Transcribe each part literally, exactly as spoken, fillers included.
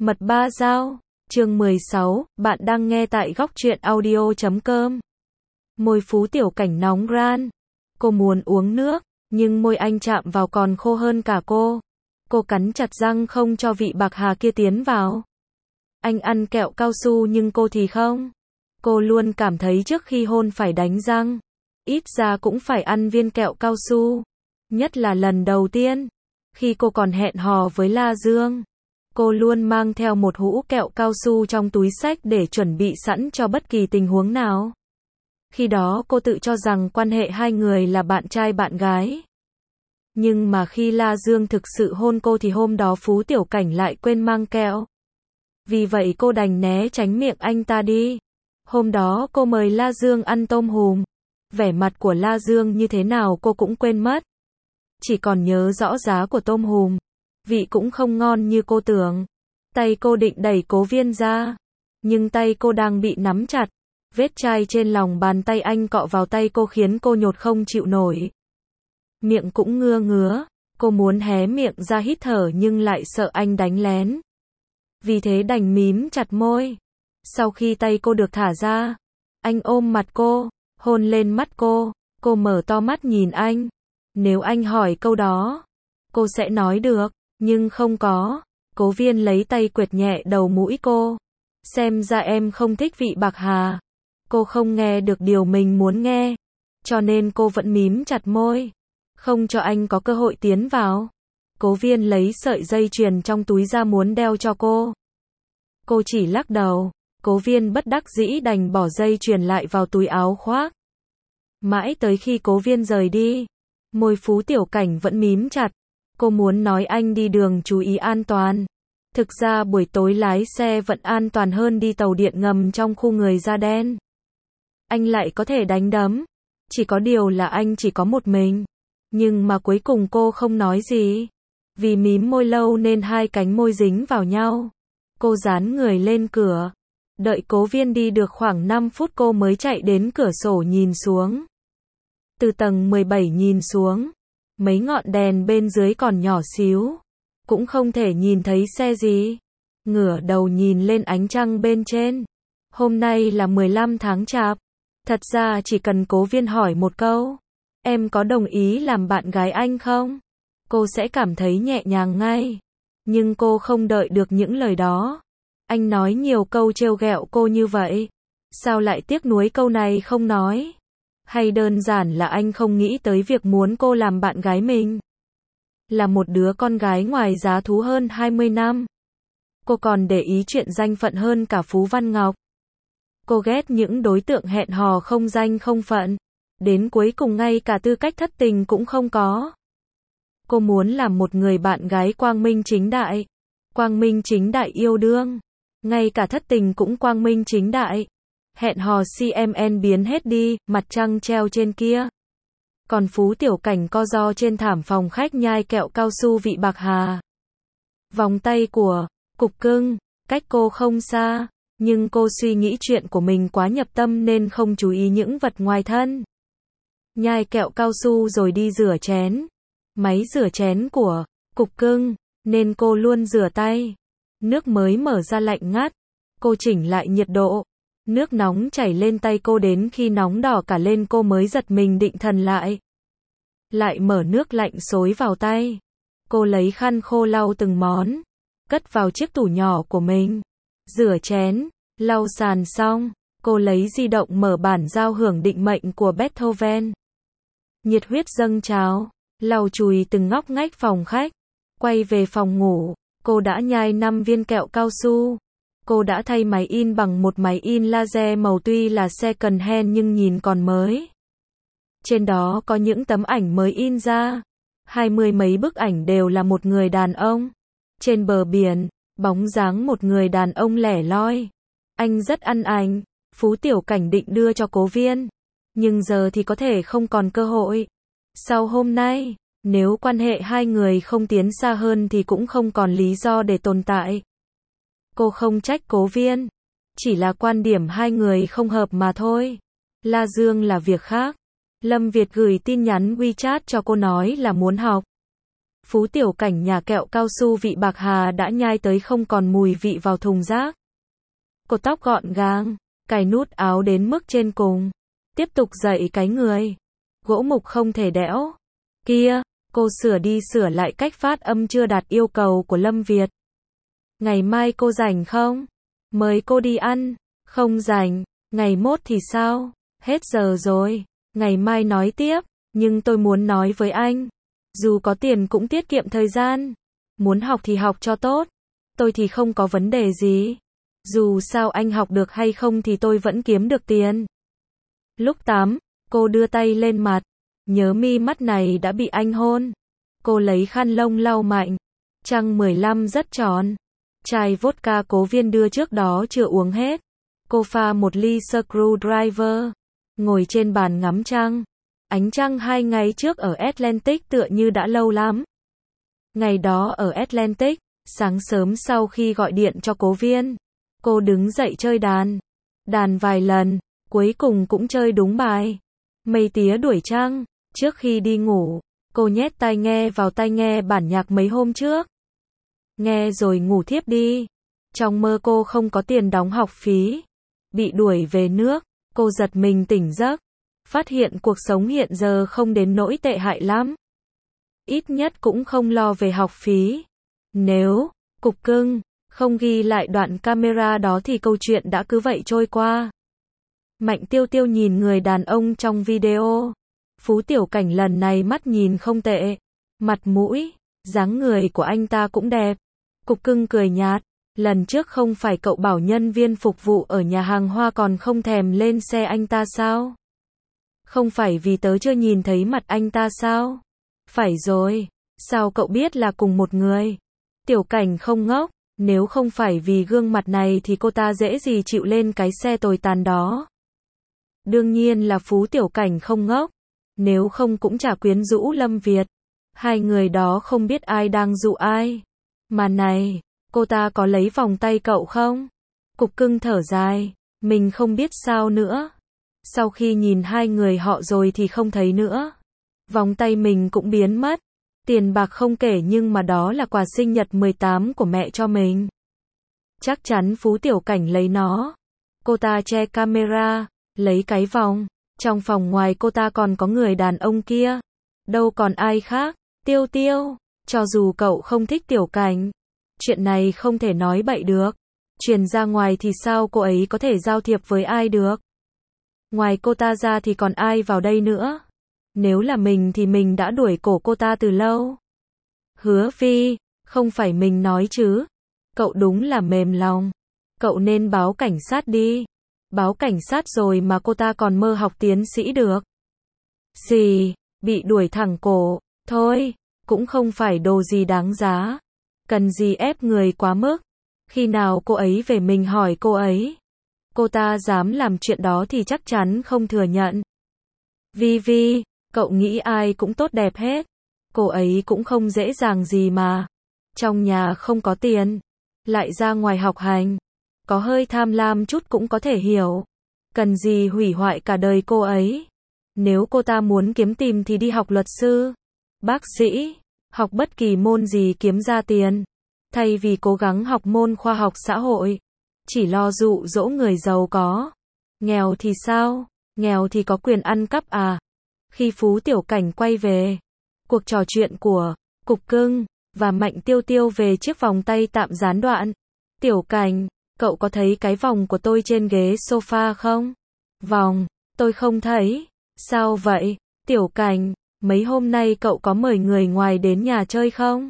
Mật ba dao, chương mười sáu, bạn đang nghe tại góc truyện audio chấm com. Môi Phú Tiểu Cảnh nóng ran. Cô muốn uống nước, nhưng môi anh chạm vào còn khô hơn cả cô. Cô cắn chặt răng không cho vị bạc hà kia tiến vào. Anh ăn kẹo cao su nhưng cô thì không. Cô luôn cảm thấy trước khi hôn phải đánh răng. Ít ra cũng phải ăn viên kẹo cao su. Nhất là lần đầu tiên, khi cô còn hẹn hò với La Dương. Cô luôn mang theo một hũ kẹo cao su trong túi xách để chuẩn bị sẵn cho bất kỳ tình huống nào. Khi đó cô tự cho rằng quan hệ hai người là bạn trai bạn gái. Nhưng mà khi La Dương thực sự hôn cô thì hôm đó Phú Tiểu Cảnh lại quên mang kẹo. Vì vậy cô đành né tránh miệng anh ta đi. Hôm đó cô mời La Dương ăn tôm hùm. Vẻ mặt của La Dương như thế nào cô cũng quên mất. Chỉ còn nhớ rõ giá của tôm hùm. Vị cũng không ngon như cô tưởng. Tay cô định đẩy Cố Viên ra. Nhưng tay cô đang bị nắm chặt. Vết chai trên lòng bàn tay anh cọ vào tay cô khiến cô nhột không chịu nổi. Miệng cũng ngưa ngứa. Cô muốn hé miệng ra hít thở nhưng lại sợ anh đánh lén. Vì thế đành mím chặt môi. Sau khi tay cô được thả ra, anh ôm mặt cô, hôn lên mắt cô. Cô mở to mắt nhìn anh. Nếu anh hỏi câu đó, cô sẽ nói được. Nhưng không có. Cố Viên lấy tay quệt nhẹ đầu mũi cô. Xem ra em không thích vị bạc hà. Cô không nghe được điều mình muốn nghe. Cho nên cô vẫn mím chặt môi. Không cho anh có cơ hội tiến vào. Cố Viên lấy sợi dây chuyền trong túi ra muốn đeo cho cô. Cô chỉ lắc đầu. Cố Viên bất đắc dĩ đành bỏ dây chuyền lại vào túi áo khoác. Mãi tới khi Cố Viên rời đi, môi Phú Tiểu Cảnh vẫn mím chặt. Cô muốn nói anh đi đường chú ý an toàn. Thực ra buổi tối lái xe vẫn an toàn hơn đi tàu điện ngầm trong khu người da đen. Anh lại có thể đánh đấm. Chỉ có điều là anh chỉ có một mình. Nhưng mà cuối cùng cô không nói gì. Vì mím môi lâu nên hai cánh môi dính vào nhau. Cô dán người lên cửa. Đợi Cố Viên đi được khoảng năm phút cô mới chạy đến cửa sổ nhìn xuống. Từ tầng mười bảy nhìn xuống. Mấy ngọn đèn bên dưới còn nhỏ xíu. Cũng không thể nhìn thấy xe gì. Ngửa đầu nhìn lên ánh trăng bên trên. Hôm nay là mười lăm tháng chạp. Thật ra chỉ cần Cố Viên hỏi một câu. Em có đồng ý làm bạn gái anh không? Cô sẽ cảm thấy nhẹ nhàng ngay. Nhưng cô không đợi được những lời đó. Anh nói nhiều câu trêu ghẹo cô như vậy. Sao lại tiếc nuối câu này không nói? Hay đơn giản là anh không nghĩ tới việc muốn cô làm bạn gái mình? Là một đứa con gái ngoài giá thú hơn hai mươi năm. Cô còn để ý chuyện danh phận hơn cả Phú Văn Ngọc. Cô ghét những đối tượng hẹn hò không danh không phận. Đến cuối cùng ngay cả tư cách thất tình cũng không có. Cô muốn làm một người bạn gái quang minh chính đại. Quang minh chính đại yêu đương. Ngay cả thất tình cũng quang minh chính đại. Hẹn hò xê em en biến hết đi, mặt trăng treo trên kia. Còn Phú Tiểu Cảnh co ro trên thảm phòng khách nhai kẹo cao su vị bạc hà. Vòng tay của Cục Cưng cách cô không xa, nhưng cô suy nghĩ chuyện của mình quá nhập tâm nên không chú ý những vật ngoài thân. Nhai kẹo cao su rồi đi rửa chén. Máy rửa chén của Cục Cưng, nên cô luôn rửa tay. Nước mới mở ra lạnh ngắt. Cô chỉnh lại nhiệt độ. Nước nóng chảy lên tay cô đến khi nóng đỏ cả lên cô mới giật mình định thần lại. Lại mở nước lạnh xối vào tay. Cô lấy khăn khô lau từng món. Cất vào chiếc tủ nhỏ của mình. Rửa chén, lau sàn xong. Cô lấy di động mở bản giao hưởng định mệnh của Beethoven. Nhiệt huyết dâng trào. Lau chùi từng ngóc ngách phòng khách. Quay về phòng ngủ. Cô đã nhai năm viên kẹo cao su. Cô đã thay máy in bằng một máy in laser màu tuy là second hand nhưng nhìn còn mới. Trên đó có những tấm ảnh mới in ra. Hai mươi mấy bức ảnh đều là một người đàn ông. Trên bờ biển, bóng dáng một người đàn ông lẻ loi. Anh rất ăn ảnh. Phú Tiểu Cảnh định đưa cho Cố Viên. Nhưng giờ thì có thể không còn cơ hội. Sau hôm nay, nếu quan hệ hai người không tiến xa hơn thì cũng không còn lý do để tồn tại. Cô không trách Cố Viên. Chỉ là quan điểm hai người không hợp mà thôi. La Dương là việc khác. Lâm Việt gửi tin nhắn WeChat cho cô nói là muốn học. Phú Tiểu Cảnh nhà kẹo cao su vị bạc hà đã nhai tới không còn mùi vị vào thùng rác. Cột tóc gọn gàng, cài nút áo đến mức trên cùng. Tiếp tục dậy cái người. Gỗ mục không thể đẽo. Kia, cô sửa đi sửa lại cách phát âm chưa đạt yêu cầu của Lâm Việt. Ngày mai cô rảnh không? Mời cô đi ăn. Không rảnh. Ngày mốt thì sao? Hết giờ rồi. Ngày mai nói tiếp. Nhưng tôi muốn nói với anh. Dù có tiền cũng tiết kiệm thời gian. Muốn học thì học cho tốt. Tôi thì không có vấn đề gì. Dù sao anh học được hay không thì tôi vẫn kiếm được tiền. Lúc tắm, cô đưa tay lên mặt. Nhớ mi mắt này đã bị anh hôn. Cô lấy khăn lông lau mạnh. Trăng mười lăm rất tròn. Chai vodka Cố Viên đưa trước đó chưa uống hết. Cô pha một ly screwdriver. Ngồi trên bàn ngắm trăng. Ánh trăng hai ngày trước ở Atlantic tựa như đã lâu lắm. Ngày đó ở Atlantic, sáng sớm sau khi gọi điện cho Cố Viên, cô đứng dậy chơi đàn. Đàn vài lần, cuối cùng cũng chơi đúng bài. Mây tía đuổi trăng. Trước khi đi ngủ, cô nhét tai nghe vào tai nghe bản nhạc mấy hôm trước. Nghe rồi ngủ thiếp đi. Trong mơ cô không có tiền đóng học phí. Bị đuổi về nước, cô giật mình tỉnh giấc. Phát hiện cuộc sống hiện giờ không đến nỗi tệ hại lắm. Ít nhất cũng không lo về học phí. Nếu, cục cưng, không ghi lại đoạn camera đó thì câu chuyện đã cứ vậy trôi qua. Mạnh Tiêu Tiêu nhìn người đàn ông trong video. Phú Tiểu Cảnh lần này mắt nhìn không tệ. Mặt mũi, dáng người của anh ta cũng đẹp. Cục cưng cười nhạt. Lần trước không phải cậu bảo nhân viên phục vụ ở nhà hàng hoa còn không thèm lên xe anh ta sao? Không phải vì tớ chưa nhìn thấy mặt anh ta sao? Phải rồi. Sao cậu biết là cùng một người? Tiểu Cảnh không ngốc. Nếu không phải vì gương mặt này thì cô ta dễ gì chịu lên cái xe tồi tàn đó. Đương nhiên là Phú Tiểu Cảnh không ngốc. Nếu không cũng chả quyến rũ Lâm Việt. Hai người đó không biết ai đang dụ ai. Mà này, cô ta có lấy vòng tay cậu không? Cục cưng thở dài. Mình không biết sao nữa. Sau khi nhìn hai người họ rồi thì không thấy nữa. Vòng tay mình cũng biến mất. Tiền bạc không kể nhưng mà đó là quà sinh nhật mười tám của mẹ cho mình. Chắc chắn Phú Tiểu Cảnh lấy nó. Cô ta che camera, lấy cái vòng. Trong phòng ngoài cô ta còn có người đàn ông kia. Đâu còn ai khác. Tiêu Tiêu, cho dù cậu không thích Tiểu Cảnh, chuyện này không thể nói bậy được. Truyền ra ngoài thì sao cô ấy có thể giao thiệp với ai được? Ngoài cô ta ra thì còn ai vào đây nữa? Nếu là mình thì mình đã đuổi cổ cô ta từ lâu. Hứa Phi, không phải mình nói chứ. Cậu đúng là mềm lòng. Cậu nên báo cảnh sát đi. Báo cảnh sát rồi mà cô ta còn mơ học tiến sĩ được. Xì, bị đuổi thẳng cổ. Thôi, cũng không phải đồ gì đáng giá. Cần gì ép người quá mức. Khi nào cô ấy về mình hỏi cô ấy. Cô ta dám làm chuyện đó thì chắc chắn không thừa nhận. Vi Vi, cậu nghĩ ai cũng tốt đẹp hết. Cô ấy cũng không dễ dàng gì mà. Trong nhà không có tiền. Lại ra ngoài học hành. Có hơi tham lam chút cũng có thể hiểu. Cần gì hủy hoại cả đời cô ấy. Nếu cô ta muốn kiếm tìm thì đi học luật sư, bác sĩ, học bất kỳ môn gì kiếm ra tiền. Thay vì cố gắng học môn khoa học xã hội. Chỉ lo dụ dỗ người giàu có. Nghèo thì sao? Nghèo thì có quyền ăn cắp à? Khi Phú Tiểu Cảnh quay về, cuộc trò chuyện của Cục Cưng và Mạnh Tiêu Tiêu về chiếc vòng tay tạm gián đoạn. Tiểu Cảnh, cậu có thấy cái vòng của tôi trên ghế sofa không? Vòng, tôi không thấy. Sao vậy? Tiểu Cảnh, mấy hôm nay cậu có mời người ngoài đến nhà chơi không?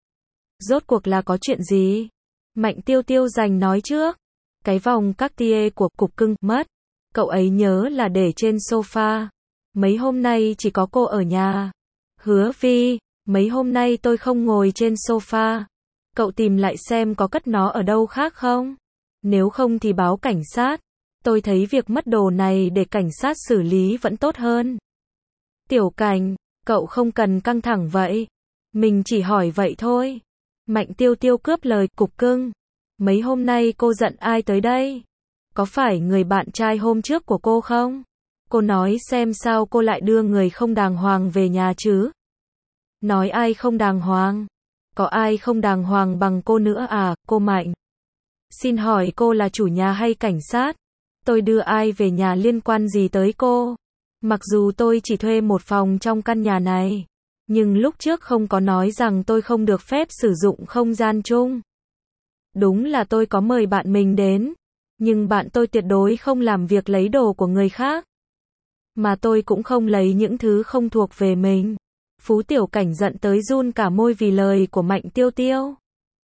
Rốt cuộc là có chuyện gì? Mạnh Tiêu Tiêu giành nói trước. Cái vòng Cartier của Cục Cưng mất. Cậu ấy nhớ là để trên sofa. Mấy hôm nay chỉ có cô ở nhà. Hứa Phi, mấy hôm nay tôi không ngồi trên sofa. Cậu tìm lại xem có cất nó ở đâu khác không? Nếu không thì báo cảnh sát. Tôi thấy việc mất đồ này để cảnh sát xử lý vẫn tốt hơn. Tiểu Cảnh, cậu không cần căng thẳng vậy. Mình chỉ hỏi vậy thôi. Mạnh Tiêu Tiêu cướp lời. Cục Cưng, mấy hôm nay cô giận ai tới đây? Có phải người bạn trai hôm trước của cô không? Cô nói xem sao cô lại đưa người không đàng hoàng về nhà chứ? Nói ai không đàng hoàng? Có ai không đàng hoàng bằng cô nữa à, cô Mạnh? Xin hỏi cô là chủ nhà hay cảnh sát? Tôi đưa ai về nhà liên quan gì tới cô? Mặc dù tôi chỉ thuê một phòng trong căn nhà này, nhưng lúc trước không có nói rằng tôi không được phép sử dụng không gian chung. Đúng là tôi có mời bạn mình đến, nhưng bạn tôi tuyệt đối không làm việc lấy đồ của người khác. Mà tôi cũng không lấy những thứ không thuộc về mình. Phú Tiểu Cảnh giận tới run cả môi vì lời của Mạnh Tiêu Tiêu.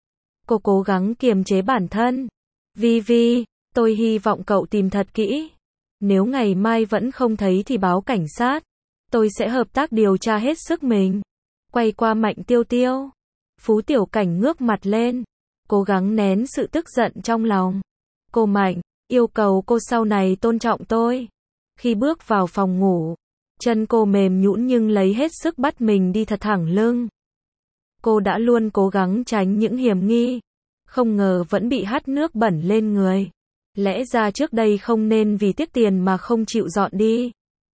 Cô cố gắng kiềm chế bản thân. Vi Vi, tôi hy vọng cậu tìm thật kỹ. Nếu ngày mai vẫn không thấy thì báo cảnh sát. Tôi sẽ hợp tác điều tra hết sức mình. Quay qua Mạnh Tiêu Tiêu. Phú Tiểu Cảnh ngước mặt lên, cố gắng nén sự tức giận trong lòng. Cô Mạnh, yêu cầu cô sau này tôn trọng tôi. Khi bước vào phòng ngủ, chân cô mềm nhũn nhưng lấy hết sức bắt mình đi thật thẳng lưng. Cô đã luôn cố gắng tránh những hiểm nghi, không ngờ vẫn bị hắt nước bẩn lên người. Lẽ ra trước đây không nên vì tiếc tiền mà không chịu dọn đi.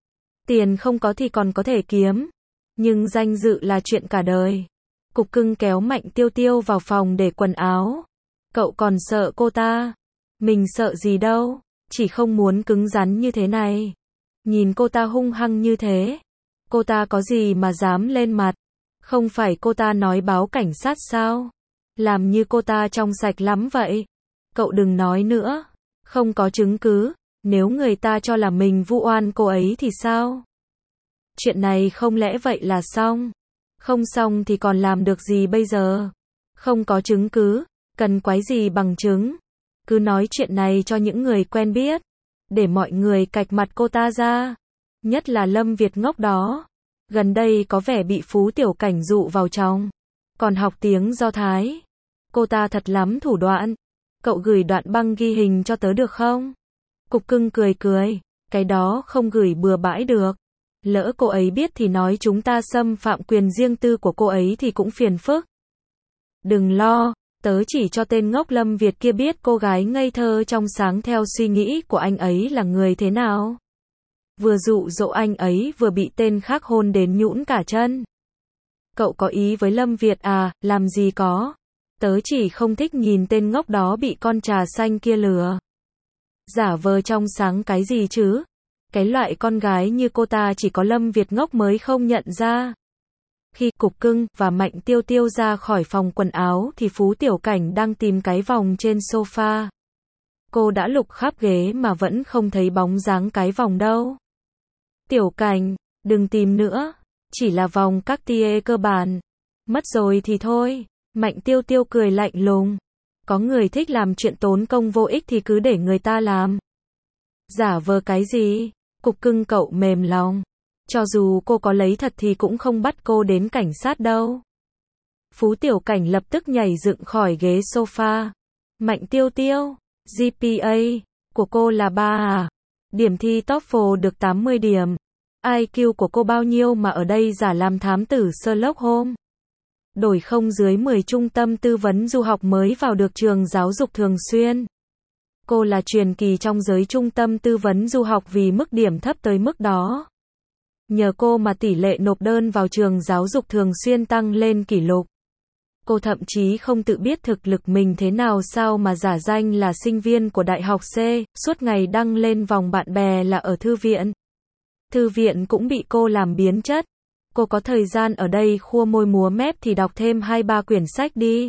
Tiền không có thì còn có thể kiếm, nhưng danh dự là chuyện cả đời. Cục Cưng kéo Mạnh Tiêu Tiêu vào phòng để quần áo. Cậu còn sợ cô ta? Mình sợ gì đâu, chỉ không muốn cứng rắn như thế này. Nhìn cô ta hung hăng như thế, cô ta có gì mà dám lên mặt? Không phải cô ta nói báo cảnh sát sao? Làm như cô ta trong sạch lắm vậy. Cậu đừng nói nữa, không có chứng cứ, nếu người ta cho là mình vu oan cô ấy thì sao? Chuyện này không lẽ vậy là xong? Không xong thì còn làm được gì bây giờ? Không có chứng cứ, cần quái gì bằng chứng? Cứ nói chuyện này cho những người quen biết, để mọi người cạch mặt cô ta ra. Nhất là Lâm Việt ngốc đó. Gần đây có vẻ bị Phú Tiểu Cảnh dụ vào trong, còn học tiếng Do Thái. Cô ta thật lắm thủ đoạn. Cậu gửi đoạn băng ghi hình cho tớ được không? Cục Cưng cười cười, cái đó không gửi bừa bãi được. Lỡ cô ấy biết thì nói chúng ta xâm phạm quyền riêng tư của cô ấy thì cũng phiền phức. Đừng lo, tớ chỉ cho tên ngốc Lâm Việt kia biết cô gái ngây thơ trong sáng theo suy nghĩ của anh ấy là người thế nào. Vừa dụ dỗ anh ấy vừa bị tên khác hôn đến nhũn cả chân. Cậu có ý với Lâm Việt à? Làm gì có. Tớ chỉ không thích nhìn tên ngốc đó bị con trà xanh kia lừa. Giả vờ trong sáng cái gì chứ? Cái loại con gái như cô ta chỉ có Lâm Việt ngốc mới không nhận ra. Khi Cục Cưng và Mạnh Tiêu Tiêu ra khỏi phòng quần áo thì Phú Tiểu Cảnh đang tìm cái vòng trên sofa. Cô đã lục khắp ghế mà vẫn không thấy bóng dáng cái vòng đâu. Tiểu Cảnh, đừng tìm nữa, chỉ là vòng Cartier cơ bản. Mất rồi thì thôi. Mạnh Tiêu Tiêu cười lạnh lùng. Có người thích làm chuyện tốn công vô ích thì cứ để người ta làm. Giả vờ cái gì? Cục Cưng cậu mềm lòng. Cho dù cô có lấy thật thì cũng không bắt cô đến cảnh sát đâu. Phú Tiểu Cảnh lập tức nhảy dựng khỏi ghế sofa. Mạnh Tiêu Tiêu, giê pê a của cô là ba à? Điểm thi TOEFL được tám mươi điểm. i kiu của cô bao nhiêu mà ở đây giả làm thám tử Sherlock Holmes? Đổi không dưới mười trung tâm tư vấn du học mới vào được trường giáo dục thường xuyên. Cô là truyền kỳ trong giới trung tâm tư vấn du học vì mức điểm thấp tới mức đó. Nhờ cô mà tỷ lệ nộp đơn vào trường giáo dục thường xuyên tăng lên kỷ lục. Cô thậm chí không tự biết thực lực mình thế nào sao mà giả danh là sinh viên của Đại học C, suốt ngày đăng lên vòng bạn bè là ở thư viện. Thư viện cũng bị cô làm biến chất. Cô có thời gian ở đây khua môi múa mép thì đọc thêm hai ba quyển sách đi.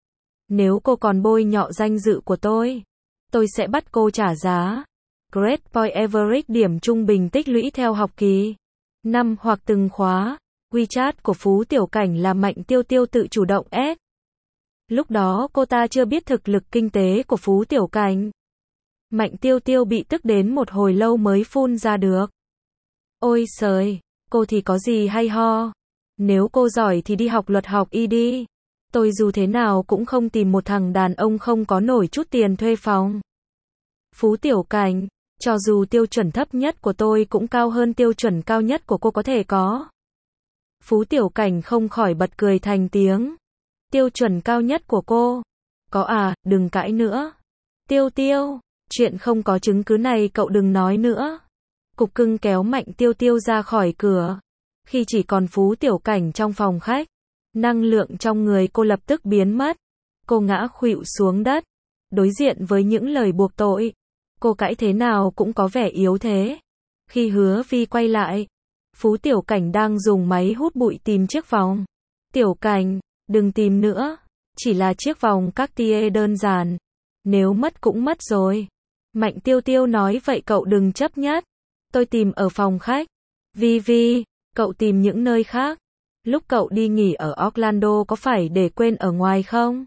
Nếu cô còn bôi nhọ danh dự của tôi, tôi sẽ bắt cô trả giá. Grade Point Average điểm trung bình tích lũy theo học kỳ. Năm hoặc từng khóa. WeChat của Phú Tiểu Cảnh là Mạnh Tiêu Tiêu tự chủ động add. Lúc đó cô ta chưa biết thực lực kinh tế của Phú Tiểu Cảnh. Mạnh Tiêu Tiêu bị tức đến một hồi lâu mới phun ra được. Ôi trời, cô thì có gì hay ho. Nếu cô giỏi thì đi học luật học y đi. Tôi dù thế nào cũng không tìm một thằng đàn ông không có nổi chút tiền thuê phòng. Phú Tiểu Cảnh, cho dù tiêu chuẩn thấp nhất của tôi cũng cao hơn tiêu chuẩn cao nhất của cô có thể có. Phú Tiểu Cảnh không khỏi bật cười thành tiếng. Tiêu chuẩn cao nhất của cô? Có à, đừng cãi nữa. Tiêu Tiêu, chuyện không có chứng cứ này cậu đừng nói nữa. Cục Cưng kéo Mạnh Tiêu Tiêu ra khỏi cửa. Khi chỉ còn Phú Tiểu Cảnh trong phòng khách, năng lượng trong người cô lập tức biến mất. Cô ngã khuỵu xuống đất, đối diện với những lời buộc tội. Cô cãi thế nào cũng có vẻ yếu thế. Khi Hứa Vi quay lại, Phú Tiểu Cảnh đang dùng máy hút bụi tìm chiếc vòng. Tiểu Cảnh, đừng tìm nữa, chỉ là chiếc vòng Cartier đơn giản. Nếu mất cũng mất rồi. Mạnh Tiêu Tiêu nói vậy cậu đừng chấp nhất. Tôi tìm ở phòng khách. Vi Vi, cậu tìm những nơi khác. Lúc cậu đi nghỉ ở Orlando có phải để quên ở ngoài không?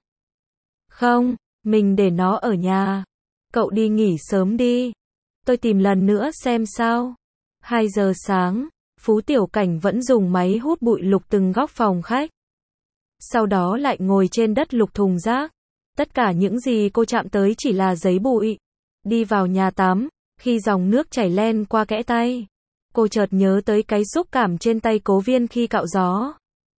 Không, mình để nó ở nhà. Cậu đi nghỉ sớm đi. Tôi tìm lần nữa xem sao. hai giờ sáng, Phú Tiểu Cảnh vẫn dùng máy hút bụi lục từng góc phòng khách. Sau đó lại ngồi trên đất lục thùng rác. Tất cả những gì cô chạm tới chỉ là giấy bụi. Đi vào nhà tắm, khi dòng nước chảy len qua kẽ tay, cô chợt nhớ tới cái xúc cảm trên tay Cố Viên khi cạo gió.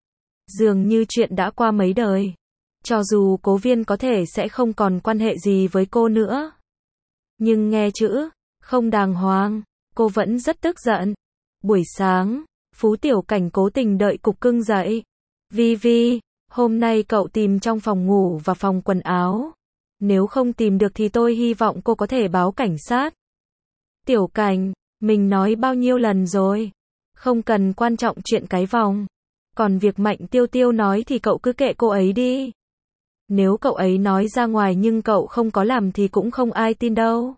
Dường như chuyện đã qua mấy đời. Cho dù Cố Viên có thể sẽ không còn quan hệ gì với cô nữa. Nhưng nghe chữ không đàng hoàng, cô vẫn rất tức giận. Buổi sáng, Phú Tiểu Cảnh cố tình đợi Cục Cưng dậy. Vi Vi, hôm nay cậu tìm trong phòng ngủ và phòng quần áo. Nếu không tìm được thì tôi hy vọng cô có thể báo cảnh sát. Tiểu Cảnh, mình nói bao nhiêu lần rồi. Không cần quan trọng chuyện cái vòng. Còn việc Mạnh Tiêu Tiêu nói thì cậu cứ kệ cô ấy đi. Nếu cậu ấy nói ra ngoài nhưng cậu không có làm thì cũng không ai tin đâu.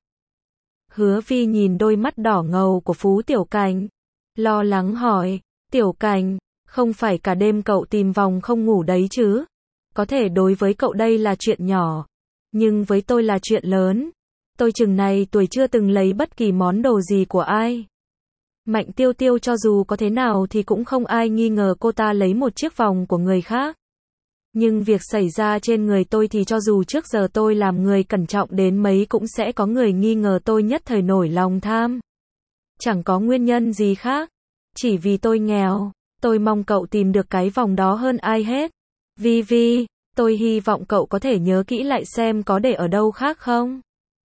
Hứa Vi nhìn đôi mắt đỏ ngầu của Phú Tiểu Cảnh, lo lắng hỏi, Tiểu Cảnh, không phải cả đêm cậu tìm vòng không ngủ đấy chứ? Có thể đối với cậu đây là chuyện nhỏ, nhưng với tôi là chuyện lớn. Tôi chừng này tuổi chưa từng lấy bất kỳ món đồ gì của ai. Mạnh Tiêu Tiêu cho dù có thế nào thì cũng không ai nghi ngờ cô ta lấy một chiếc vòng của người khác. Nhưng việc xảy ra trên người tôi thì cho dù trước giờ tôi làm người cẩn trọng đến mấy cũng sẽ có người nghi ngờ tôi nhất thời nổi lòng tham. Chẳng có nguyên nhân gì khác. Chỉ vì tôi nghèo, tôi mong cậu tìm được cái vòng đó hơn ai hết. Vi Vi, tôi hy vọng cậu có thể nhớ kỹ lại xem có để ở đâu khác không.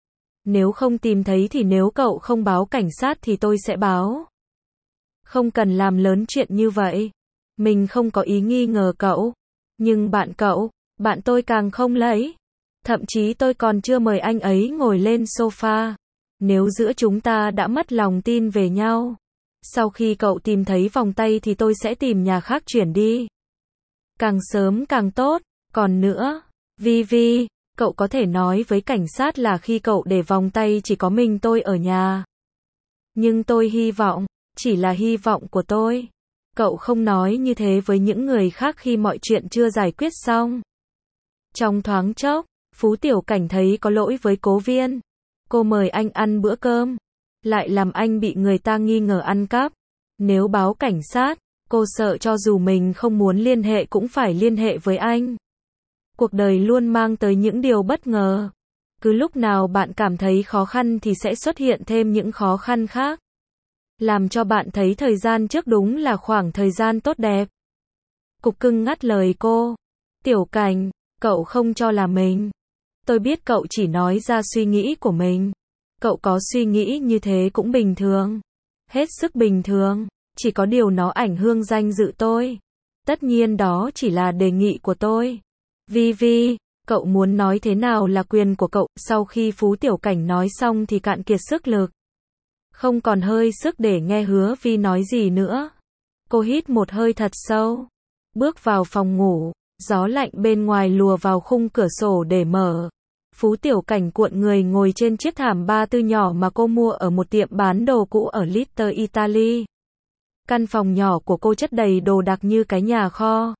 Nếu không tìm thấy thì nếu cậu không báo cảnh sát thì tôi sẽ báo. Không cần làm lớn chuyện như vậy. Mình không có ý nghi ngờ cậu. Nhưng bạn cậu, bạn tôi càng không lấy. Thậm chí tôi còn chưa mời anh ấy ngồi lên sofa. Nếu giữa chúng ta đã mất lòng tin về nhau, sau khi cậu tìm thấy vòng tay thì tôi sẽ tìm nhà khác chuyển đi. Càng sớm càng tốt. Còn nữa, Vi Vi, cậu có thể nói với cảnh sát là khi cậu để vòng tay chỉ có mình tôi ở nhà. Nhưng tôi hy vọng, chỉ là hy vọng của tôi. Cậu không nói như thế với những người khác khi mọi chuyện chưa giải quyết xong. Trong thoáng chốc, Phú Tiểu Cảnh thấy có lỗi với Cố Viên. Cô mời anh ăn bữa cơm, lại làm anh bị người ta nghi ngờ ăn cắp. Nếu báo cảnh sát, cô sợ cho dù mình không muốn liên hệ cũng phải liên hệ với anh. Cuộc đời luôn mang tới những điều bất ngờ. Cứ lúc nào bạn cảm thấy khó khăn thì sẽ xuất hiện thêm những khó khăn khác. Làm cho bạn thấy thời gian trước đúng là khoảng thời gian tốt đẹp. Cục Cưng ngắt lời cô. Tiểu Cảnh, cậu không cho là mình. Tôi biết cậu chỉ nói ra suy nghĩ của mình. Cậu có suy nghĩ như thế cũng bình thường. Hết sức bình thường. Chỉ có điều nó ảnh hưởng danh dự tôi. Tất nhiên đó chỉ là đề nghị của tôi. Vi Vi, cậu muốn nói thế nào là quyền của cậu. Sau khi Phú Tiểu Cảnh nói xong thì cạn kiệt sức lực. Không còn hơi sức để nghe Hứa Vi nói gì nữa. Cô hít một hơi thật sâu. Bước vào phòng ngủ. Gió lạnh bên ngoài lùa vào khung cửa sổ để mở. Phú Tiểu Cảnh cuộn người ngồi trên chiếc thảm ba tư nhỏ mà cô mua ở một tiệm bán đồ cũ ở Little Italy. Căn phòng nhỏ của cô chất đầy đồ đạc như cái nhà kho.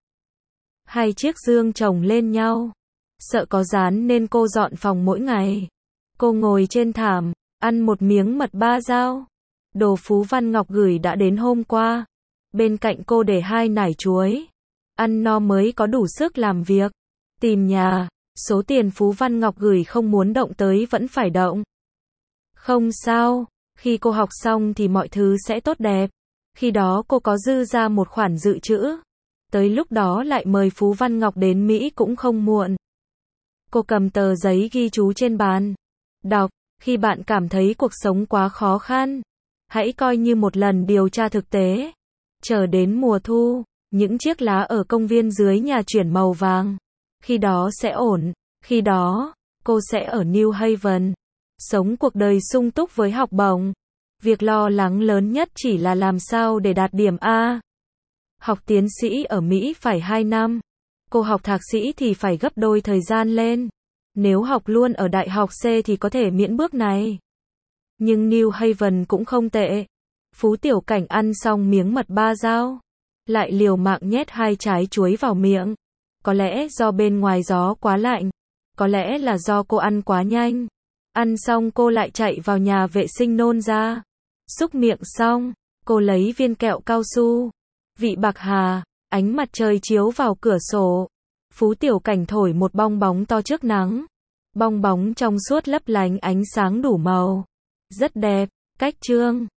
Hai chiếc giường chồng lên nhau. Sợ có rán nên cô dọn phòng mỗi ngày. Cô ngồi trên thảm, ăn một miếng mật ba dao. Đồ Phú Văn Ngọc gửi đã đến hôm qua. Bên cạnh cô để hai nải chuối. Ăn no mới có đủ sức làm việc. Tìm nhà, số tiền Phú Văn Ngọc gửi không muốn động tới vẫn phải động. Không sao, khi cô học xong thì mọi thứ sẽ tốt đẹp. Khi đó cô có dư ra một khoản dự trữ. Tới lúc đó lại mời Phú Văn Ngọc đến Mỹ cũng không muộn. Cô cầm tờ giấy ghi chú trên bàn. Đọc, khi bạn cảm thấy cuộc sống quá khó khăn, hãy coi như một lần điều tra thực tế. Chờ đến mùa thu, những chiếc lá ở công viên dưới nhà chuyển màu vàng. Khi đó sẽ ổn, khi đó, cô sẽ ở New Haven, sống cuộc đời sung túc với học bổng. Việc lo lắng lớn nhất chỉ là làm sao để đạt điểm A. Học tiến sĩ ở Mỹ phải hai năm. Cô học thạc sĩ thì phải gấp đôi thời gian lên. Nếu học luôn ở đại học C thì có thể miễn bước này. Nhưng New Haven cũng không tệ. Phú Tiểu Cảnh ăn xong miếng mật ba dao, lại liều mạng nhét hai trái chuối vào miệng. Có lẽ do bên ngoài gió quá lạnh, có lẽ là do cô ăn quá nhanh. Ăn xong cô lại chạy vào nhà vệ sinh nôn ra. Xúc miệng xong, cô lấy viên kẹo cao su. Vị bạc hà, ánh mặt trời chiếu vào cửa sổ. Phú Tiểu Cảnh thổi một bong bóng to trước nắng. Bong bóng trong suốt lấp lánh ánh sáng đủ màu. Rất đẹp, cách chương.